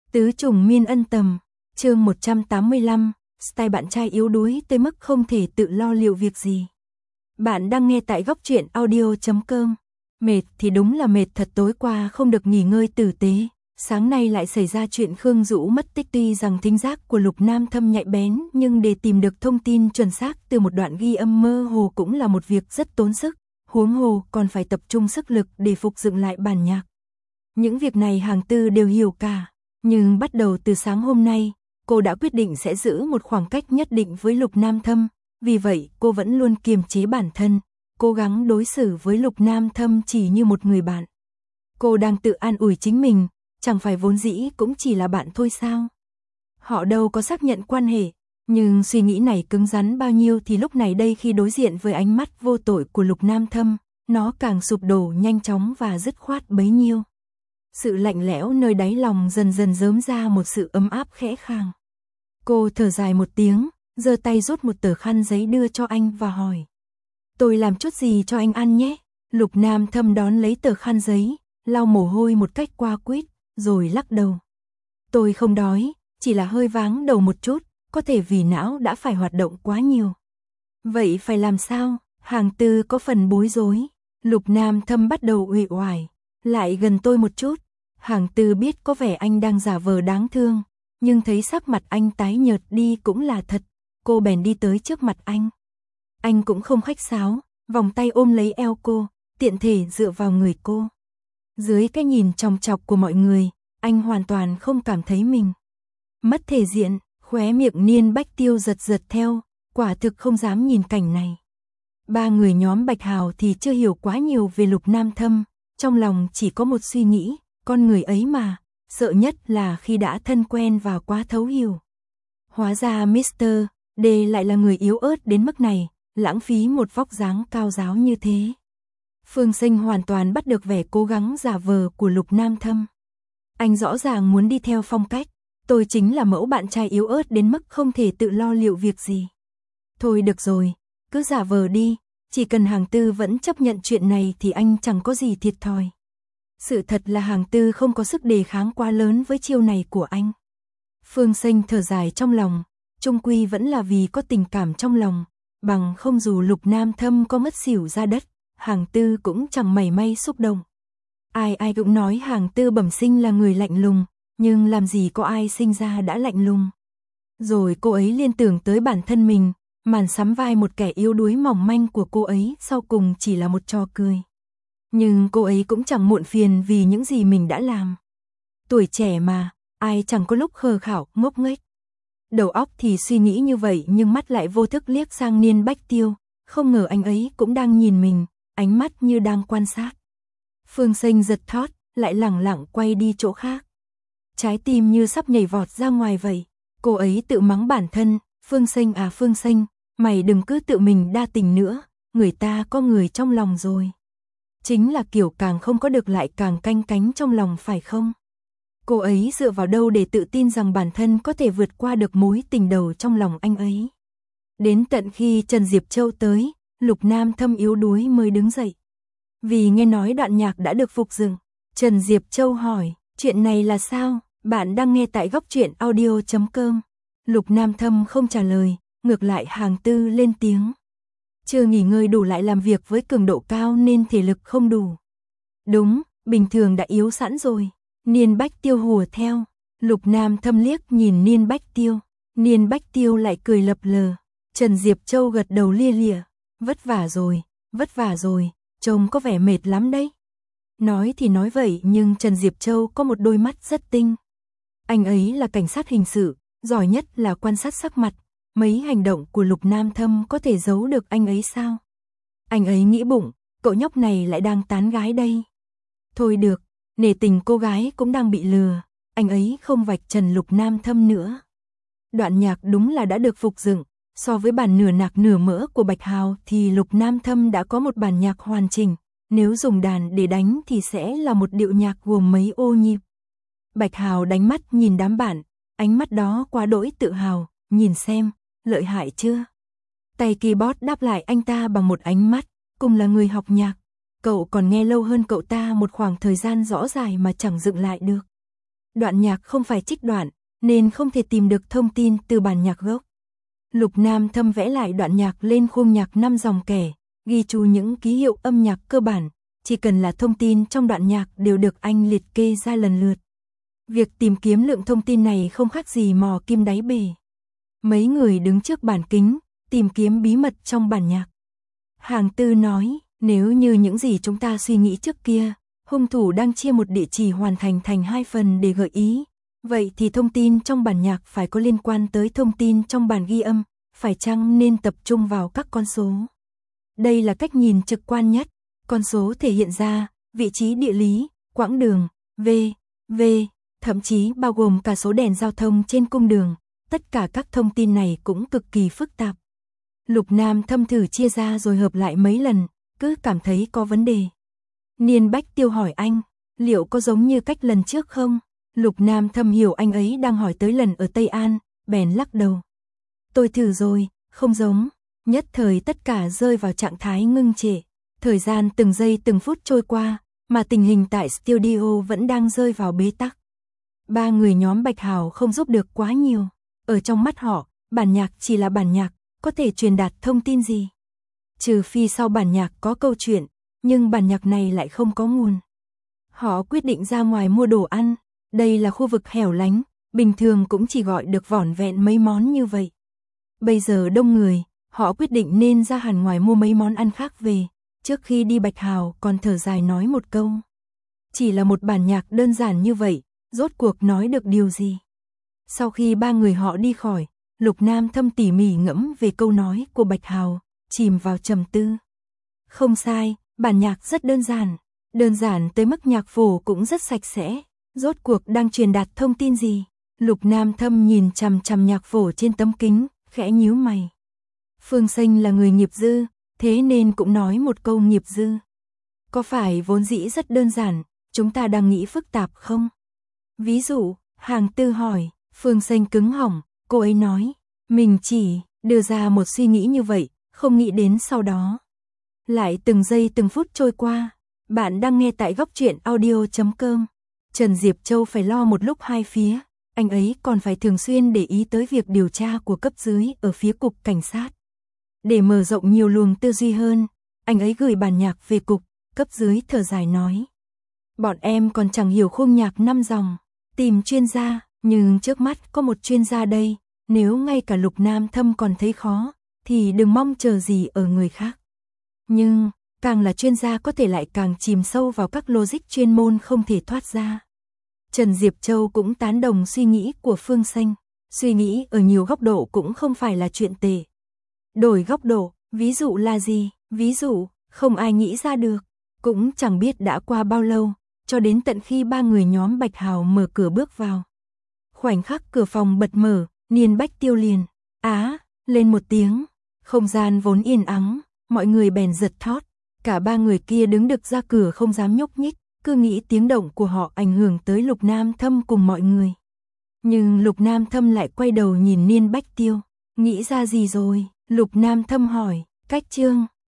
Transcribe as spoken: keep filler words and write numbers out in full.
Tứ trùng miên ân tầm, chương một trăm tám mươi lăm, style bạn trai yếu đuối tới mức không thể tự lo liệu việc gì. Bạn đang nghe tại góc truyện audio chấm com. Mệt thì đúng là mệt thật, tối qua không được nghỉ ngơi tử tế, sáng nay lại xảy ra chuyện Khương Dũ mất tích. Tuy rằng thính giác của Lục Nam Thâm nhạy bén, nhưng để tìm được thông tin chuẩn xác từ một đoạn ghi âm mơ hồ cũng là một việc rất tốn sức, huống hồ còn phải tập trung sức lực để phục dựng lại bản nhạc. Những việc này Hàng Tư đều hiểu cả. Nhưng bắt đầu từ sáng hôm nay, cô đã quyết định sẽ giữ một khoảng cách nhất định với Lục Nam Thâm, vì vậy cô vẫn luôn kiềm chế bản thân, cố gắng đối xử với Lục Nam Thâm chỉ như một người bạn. Cô đang tự an ủi chính mình, chẳng phải vốn dĩ cũng chỉ là bạn thôi sao? Họ đâu có xác nhận quan hệ, nhưng suy nghĩ này cứng rắn bao nhiêu thì lúc này đây khi đối diện với ánh mắt vô tội của Lục Nam Thâm, nó càng sụp đổ nhanh chóng và dứt khoát bấy nhiêu. Sự lạnh lẽo nơi đáy lòng dần dần rớm ra một sự ấm áp khẽ khàng. Cô thở dài một tiếng, giơ tay rút một tờ khăn giấy đưa cho anh và hỏi: "Tôi làm chút gì cho anh ăn nhé?" Lục Nam Thâm đón lấy tờ khăn giấy, lau mồ hôi một cách qua quýt, rồi lắc đầu. "Tôi không đói, chỉ là hơi váng đầu một chút, có thể vì não đã phải hoạt động quá nhiều." "Vậy phải làm sao?" Hàng Tư có phần bối rối. Lục Nam Thâm bắt đầu uể oải: "Lại gần tôi một chút." Hàng Tư biết có vẻ anh đang giả vờ đáng thương, nhưng thấy sắc mặt anh tái nhợt đi cũng là thật, cô bèn đi tới trước mặt anh. Anh cũng không khách sáo, vòng tay ôm lấy eo cô, tiện thể dựa vào người cô. Dưới cái nhìn chòng chọc của mọi người, anh hoàn toàn không cảm thấy mình mất thể diện. Khóe miệng Niên Bách Tiêu giật giật theo, quả thực không dám nhìn cảnh này. Ba người nhóm Bạch Hào thì chưa hiểu quá nhiều về Lục Nam Thâm, trong lòng chỉ có một suy nghĩ, con người ấy mà, sợ nhất là khi đã thân quen và quá thấu hiểu. Hóa ra mít-tơ D lại là người yếu ớt đến mức này, lãng phí một vóc dáng cao ráo như thế. Phương Sinh hoàn toàn bắt được vẻ cố gắng giả vờ của Lục Nam Thâm. Anh rõ ràng muốn đi theo phong cách, tôi chính là mẫu bạn trai yếu ớt đến mức không thể tự lo liệu việc gì. Thôi được rồi, cứ giả vờ đi, chỉ cần Hàng Tư vẫn chấp nhận chuyện này thì anh chẳng có gì thiệt thòi. Sự thật là Hàng Tư không có sức đề kháng quá lớn với chiêu này của anh. Phương Sinh thở dài trong lòng, chung quy vẫn là vì có tình cảm trong lòng, bằng không dù Lục Nam Thâm có mất xỉu ra đất, Hàng Tư cũng chẳng mảy may xúc động. Ai ai cũng nói Hàng Tư bẩm sinh là người lạnh lùng, nhưng làm gì có ai sinh ra đã lạnh lùng. Rồi cô ấy liên tưởng tới bản thân mình, màn sắm vai một kẻ yếu đuối mỏng manh của cô ấy sau cùng chỉ là một trò cười. Nhưng cô ấy cũng chẳng muộn phiền vì những gì mình đã làm. Tuổi trẻ mà, ai chẳng có lúc khờ khảo, ngốc nghếch. Đầu óc thì suy nghĩ như vậy nhưng mắt lại vô thức liếc sang Niên Bách Tiêu, không ngờ anh ấy cũng đang nhìn mình, ánh mắt như đang quan sát. Phương Sinh giật thót, lại lẳng lặng quay đi chỗ khác. Trái tim như sắp nhảy vọt ra ngoài vậy. Cô ấy tự mắng bản thân, Phương Sinh à Phương Sinh, mày đừng cứ tự mình đa tình nữa, người ta có người trong lòng rồi. Chính là kiểu càng không có được lại càng canh cánh trong lòng phải không? Cô ấy dựa vào đâu để tự tin rằng bản thân có thể vượt qua được mối tình đầu trong lòng anh ấy? Đến tận khi Trần Diệp Châu tới, Lục Nam Thâm yếu đuối mới đứng dậy. Vì nghe nói đoạn nhạc đã được phục dựng, Trần Diệp Châu hỏi, chuyện này là sao? Bạn đang nghe tại góc truyện audio chấm com. Lục Nam Thâm không trả lời, ngược lại Hàng Tư lên tiếng. Chưa nghỉ ngơi đủ lại làm việc với cường độ cao nên thể lực không đủ. Đúng, bình thường đã yếu sẵn rồi. Niên Bách Tiêu hùa theo. Lục Nam Thâm liếc nhìn Niên Bách Tiêu. Niên Bách Tiêu lại cười lập lờ. Trần Diệp Châu gật đầu lia lịa. Vất vả rồi, vất vả rồi, trông có vẻ mệt lắm đấy. Nói thì nói vậy nhưng Trần Diệp Châu có một đôi mắt rất tinh. Anh ấy là cảnh sát hình sự, giỏi nhất là quan sát sắc mặt. Mấy hành động của Lục Nam Thâm có thể giấu được anh ấy sao? Anh ấy nghĩ bụng, cậu nhóc này lại đang tán gái đây. Thôi được, nể tình cô gái cũng đang bị lừa, anh ấy không vạch trần Lục Nam Thâm nữa. Đoạn nhạc đúng là đã được phục dựng, so với bản nửa nạc nửa mỡ của Bạch Hào thì Lục Nam Thâm đã có một bản nhạc hoàn chỉnh, nếu dùng đàn để đánh thì sẽ là một điệu nhạc gồm mấy ô nhịp. Bạch Hào đánh mắt nhìn đám bạn, ánh mắt đó quá đỗi tự hào, nhìn xem, lợi hại chưa? Tay keyboard đáp lại anh ta bằng một ánh mắt, cùng là người học nhạc, cậu còn nghe lâu hơn cậu ta một khoảng thời gian rõ dài mà chẳng dựng lại được. đoạn nhạc không phải trích đoạn, nên không thể tìm được thông tin từ bản nhạc gốc. Lục Nam Thâm vẽ lại đoạn nhạc lên khung nhạc năm dòng kẻ, ghi chú những ký hiệu âm nhạc cơ bản, chỉ cần là thông tin trong đoạn nhạc đều được anh liệt kê ra lần lượt. Việc tìm kiếm lượng thông tin này không khác gì mò kim đáy bể. Mấy người đứng trước bàn kính, tìm kiếm bí mật trong bản nhạc. Hàng Tư nói, nếu như những gì chúng ta suy nghĩ trước kia, hung thủ đang chia một địa chỉ hoàn thành thành hai phần để gợi ý, vậy thì thông tin trong bản nhạc phải có liên quan tới thông tin trong bản ghi âm, phải chăng nên tập trung vào các con số. Đây là cách nhìn trực quan nhất, con số thể hiện ra vị trí địa lý, quãng đường, v, v, thậm chí bao gồm cả số đèn giao thông trên cung đường, tất cả các thông tin này cũng cực kỳ phức tạp. Lục Nam Thâm thử chia ra rồi hợp lại mấy lần, cứ cảm thấy có vấn đề. Niên Bách Tiêu hỏi anh, liệu có giống như cách lần trước không? Lục Nam Thâm hiểu anh ấy đang hỏi tới lần ở Tây An, bèn lắc đầu. Tôi thử rồi, không giống. Nhất thời tất cả rơi vào trạng thái ngưng trệ. Thời gian từng giây từng phút trôi qua, mà tình hình tại studio vẫn đang rơi vào bế tắc. Ba người nhóm Bạch Hào không giúp được quá nhiều. Ở trong mắt họ, bản nhạc chỉ là bản nhạc, có thể truyền đạt thông tin gì? Trừ phi sau bản nhạc có câu chuyện, nhưng bản nhạc này lại không có nguồn. Họ quyết định ra ngoài mua đồ ăn. Đây là khu vực hẻo lánh, bình thường cũng chỉ gọi được vỏn vẹn mấy món như vậy. Bây giờ đông người, họ quyết định nên ra hẳn ngoài mua mấy món ăn khác về. Trước khi đi Bạch Hào còn thở dài nói một câu. Chỉ là một bản nhạc đơn giản như vậy, rốt cuộc nói được điều gì? Sau khi ba người họ đi khỏi, Lục Nam Thâm tỉ mỉ ngẫm về câu nói của Bạch Hào, chìm vào trầm tư. Không sai, bản nhạc rất đơn giản, đơn giản tới mức nhạc phổ cũng rất sạch sẽ. Rốt cuộc đang truyền đạt thông tin gì? Lục Nam Thâm nhìn chằm chằm nhạc phổ trên tấm kính, khẽ nhíu mày. Phương Sanh là người nghiệp dư, thế nên cũng nói một câu nghiệp dư. Có phải vốn dĩ rất đơn giản, chúng ta đang nghĩ phức tạp không? Ví dụ, Hàng Tư hỏi, Phương Sanh cứng họng, cô ấy nói, mình chỉ đưa ra một suy nghĩ như vậy, không nghĩ đến sau đó. Lại từng giây từng phút trôi qua, bạn đang nghe tại góc truyện audio chấm com. Trần Diệp Châu phải lo một lúc hai phía, anh ấy còn phải thường xuyên để ý tới việc điều tra của cấp dưới ở phía cục cảnh sát. Để mở rộng nhiều luồng tư duy hơn, anh ấy gửi bản nhạc về cục, cấp dưới thở dài nói. Bọn em còn chẳng hiểu khung nhạc năm dòng, tìm chuyên gia, nhưng trước mắt có một chuyên gia đây, nếu ngay cả Lục Nam Thâm còn thấy khó, thì đừng mong chờ gì ở người khác. Nhưng, càng là chuyên gia có thể lại càng chìm sâu vào các logic chuyên môn không thể thoát ra. Trần Diệp Châu cũng tán đồng suy nghĩ của Phương Sanh, suy nghĩ ở nhiều góc độ cũng không phải là chuyện tệ. Đổi góc độ, ví dụ là gì? Ví dụ, không ai nghĩ ra được, cũng chẳng biết đã qua bao lâu, cho đến tận khi ba người nhóm Bạch Hào mở cửa bước vào. Khoảnh khắc cửa phòng bật mở, Niên Bách Tiêu liền, á, lên một tiếng, không gian vốn yên ắng, mọi người bèn giật thót. Cả ba người kia đứng được ra cửa không dám nhúc nhích, cứ nghĩ tiếng động của họ ảnh hưởng tới Lục Nam Thâm cùng mọi người. Nhưng Lục Nam Thâm lại quay đầu nhìn Niên Bách Tiêu, nghĩ ra gì rồi? Lục Nam Thâm hỏi, cách chương